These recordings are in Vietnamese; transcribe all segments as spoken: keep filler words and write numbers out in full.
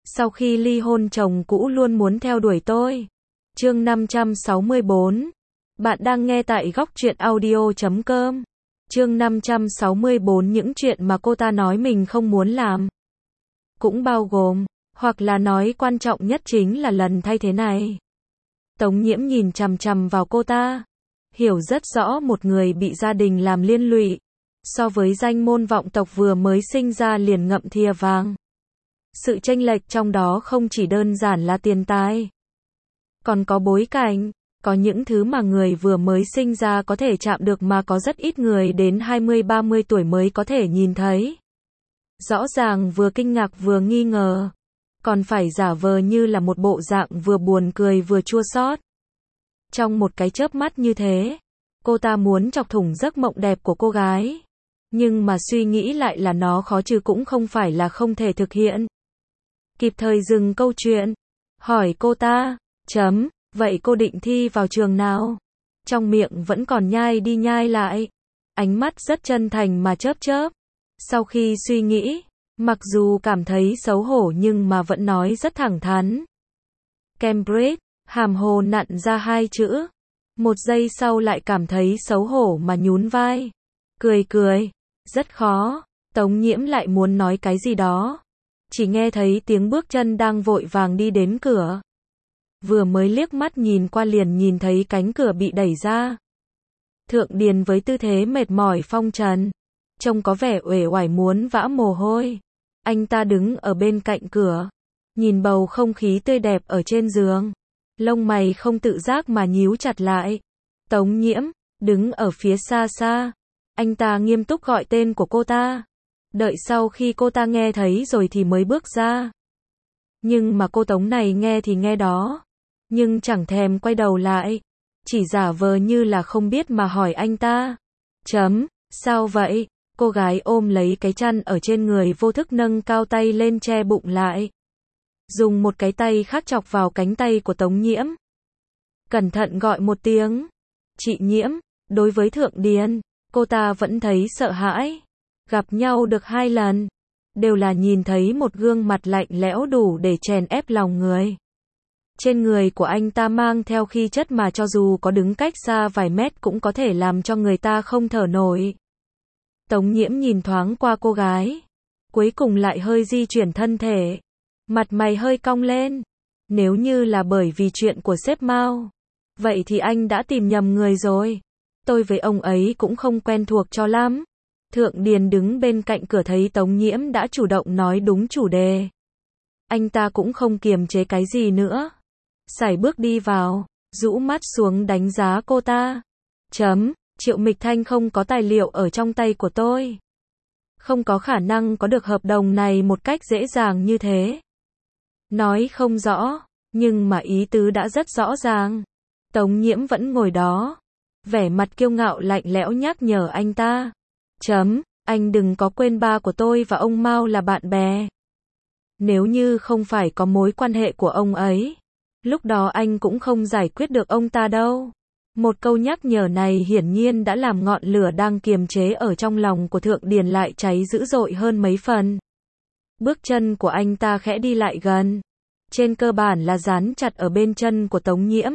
Sau khi ly hôn chồng cũ luôn muốn theo đuổi tôi. Chương năm trăm sáu mươi bốn. Bạn đang nghe tại góc truyện audio chấm com. Chương năm trăm sáu mươi bốn. Những chuyện mà cô ta nói mình không muốn làm. Cũng bao gồm, hoặc là nói quan trọng nhất chính là lần thay thế này. Tống Nhiễm nhìn chằm chằm vào cô ta. Hiểu rất rõ một người bị gia đình làm liên lụy. So với danh môn vọng tộc vừa mới sinh ra liền ngậm thìa vàng. Sự chênh lệch trong đó không chỉ đơn giản là tiền tài. Còn có bối cảnh, có những thứ mà người vừa mới sinh ra có thể chạm được mà có rất ít người đến hai mươi ba mươi tuổi mới có thể nhìn thấy. Rõ ràng vừa kinh ngạc vừa nghi ngờ. Còn phải giả vờ như là một bộ dạng vừa buồn cười vừa chua xót. Trong một cái chớp mắt như thế, cô ta muốn chọc thủng giấc mộng đẹp của cô gái. Nhưng mà suy nghĩ lại là nó khó chứ cũng không phải là không thể thực hiện. Kịp thời dừng câu chuyện, hỏi cô ta, chấm, vậy cô định thi vào trường nào? Trong miệng vẫn còn nhai đi nhai lại. Ánh mắt rất chân thành mà chớp chớp. Sau khi suy nghĩ, mặc dù cảm thấy xấu hổ nhưng mà vẫn nói rất thẳng thắn. Cambridge, hàm hồ nặn ra hai chữ. Một giây sau lại cảm thấy xấu hổ mà nhún vai. Cười cười, rất khó. Tống Nhiễm lại muốn nói cái gì đó. Chỉ nghe thấy tiếng bước chân đang vội vàng đi đến cửa. Vừa mới liếc mắt nhìn qua liền nhìn thấy cánh cửa bị đẩy ra. Thượng Điền với tư thế mệt mỏi phong trần. Trông có vẻ uể oải muốn vã mồ hôi. Anh ta đứng ở bên cạnh cửa. Nhìn bầu không khí tươi đẹp ở trên giường. Lông mày không tự giác mà nhíu chặt lại. Tống Nhiễm, đứng ở phía xa xa. Anh ta nghiêm túc gọi tên của cô ta. Đợi sau khi cô ta nghe thấy rồi thì mới bước ra. Nhưng mà cô Tống này nghe thì nghe đó. Nhưng chẳng thèm quay đầu lại. Chỉ giả vờ như là không biết mà hỏi anh ta. Chấm, sao vậy? Cô gái ôm lấy cái chăn ở trên người vô thức nâng cao tay lên che bụng lại. Dùng một cái tay khác chọc vào cánh tay của Tống Nhiễm. Cẩn thận gọi một tiếng. Chị Nhiễm, đối với Thượng Điền, cô ta vẫn thấy sợ hãi. Gặp nhau được hai lần, đều là nhìn thấy một gương mặt lạnh lẽo đủ để chèn ép lòng người. Trên người của anh ta mang theo khí chất mà cho dù có đứng cách xa vài mét cũng có thể làm cho người ta không thở nổi. Tống Nhiễm nhìn thoáng qua cô gái, cuối cùng lại hơi di chuyển thân thể, mặt mày hơi cong lên. Nếu như là bởi vì chuyện của sếp Mao, vậy thì anh đã tìm nhầm người rồi. Tôi với ông ấy cũng không quen thuộc cho lắm. Thượng Điền đứng bên cạnh cửa thấy Tống Nhiễm đã chủ động nói đúng chủ đề. Anh ta cũng không kiềm chế cái gì nữa. Sải bước đi vào, rũ mắt xuống đánh giá cô ta. Chấm, Triệu Mịch Thanh không có tài liệu ở trong tay của tôi. Không có khả năng có được hợp đồng này một cách dễ dàng như thế. Nói không rõ, nhưng mà ý tứ đã rất rõ ràng. Tống Nhiễm vẫn ngồi đó. Vẻ mặt kiêu ngạo lạnh lẽo nhắc nhở anh ta. Chấm, anh đừng có quên ba của tôi và ông Mao là bạn bè. Nếu như không phải có mối quan hệ của ông ấy, lúc đó anh cũng không giải quyết được ông ta đâu. Một câu nhắc nhở này hiển nhiên đã làm ngọn lửa đang kiềm chế ở trong lòng của Thượng Điền lại cháy dữ dội hơn mấy phần. Bước chân của anh ta khẽ đi lại gần. Trên cơ bản là dán chặt ở bên chân của Tống Nhiễm.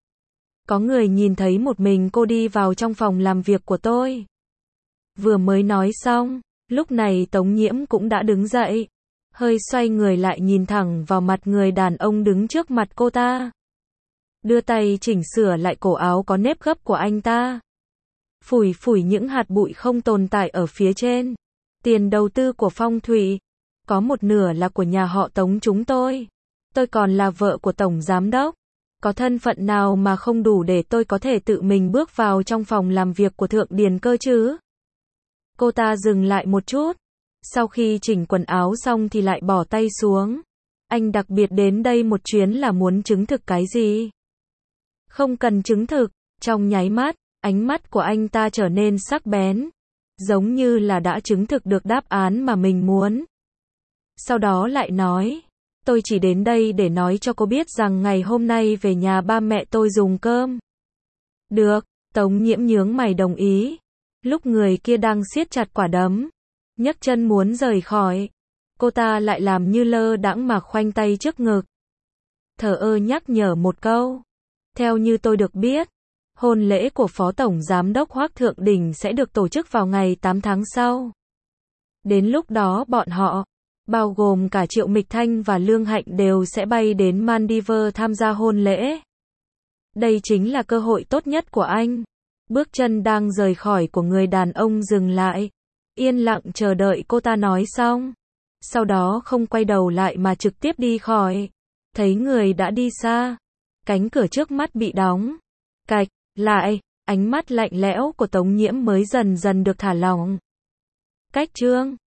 Có người nhìn thấy một mình cô đi vào trong phòng làm việc của tôi. Vừa mới nói xong, lúc này Tống Nhiễm cũng đã đứng dậy. Hơi xoay người lại nhìn thẳng vào mặt người đàn ông đứng trước mặt cô ta. Đưa tay chỉnh sửa lại cổ áo có nếp gấp của anh ta. Phủi phủi những hạt bụi không tồn tại ở phía trên. Tiền đầu tư của Phong Thủy, có một nửa là của nhà họ Tống chúng tôi. Tôi còn là vợ của Tổng Giám Đốc. Có thân phận nào mà không đủ để tôi có thể tự mình bước vào trong phòng làm việc của Thượng Điền cơ chứ? Cô ta dừng lại một chút. Sau khi chỉnh quần áo xong thì lại bỏ tay xuống. Anh đặc biệt đến đây một chuyến là muốn chứng thực cái gì? Không cần chứng thực. Trong nháy mắt, ánh mắt của anh ta trở nên sắc bén. Giống như là đã chứng thực được đáp án mà mình muốn. Sau đó lại nói. Tôi chỉ đến đây để nói cho cô biết rằng ngày hôm nay về nhà ba mẹ tôi dùng cơm. Được, Tống Nhiễm nhướng mày đồng ý. Lúc người kia đang siết chặt quả đấm, nhấc chân muốn rời khỏi. cô ta lại làm như lơ đãng mà khoanh tay trước ngực. Thờ ơ nhắc nhở một câu. Theo như tôi được biết, hôn lễ của Phó Tổng Giám đốc Hoác Thượng Đình sẽ được tổ chức vào ngày tám tháng sau. Đến lúc đó bọn họ, bao gồm cả Triệu Mịch Thanh và Lương Hạnh đều sẽ bay đến Maldives tham gia hôn lễ. Đây chính là cơ hội tốt nhất của anh. Bước chân đang rời khỏi của người đàn ông dừng lại, yên lặng chờ đợi cô ta nói xong. Sau đó không quay đầu lại mà trực tiếp đi khỏi. Thấy người đã đi xa, cánh cửa trước mắt bị đóng. Cạch, lại, ánh mắt lạnh lẽo của Tống Nhiễm mới dần dần được thả lỏng. Cách chương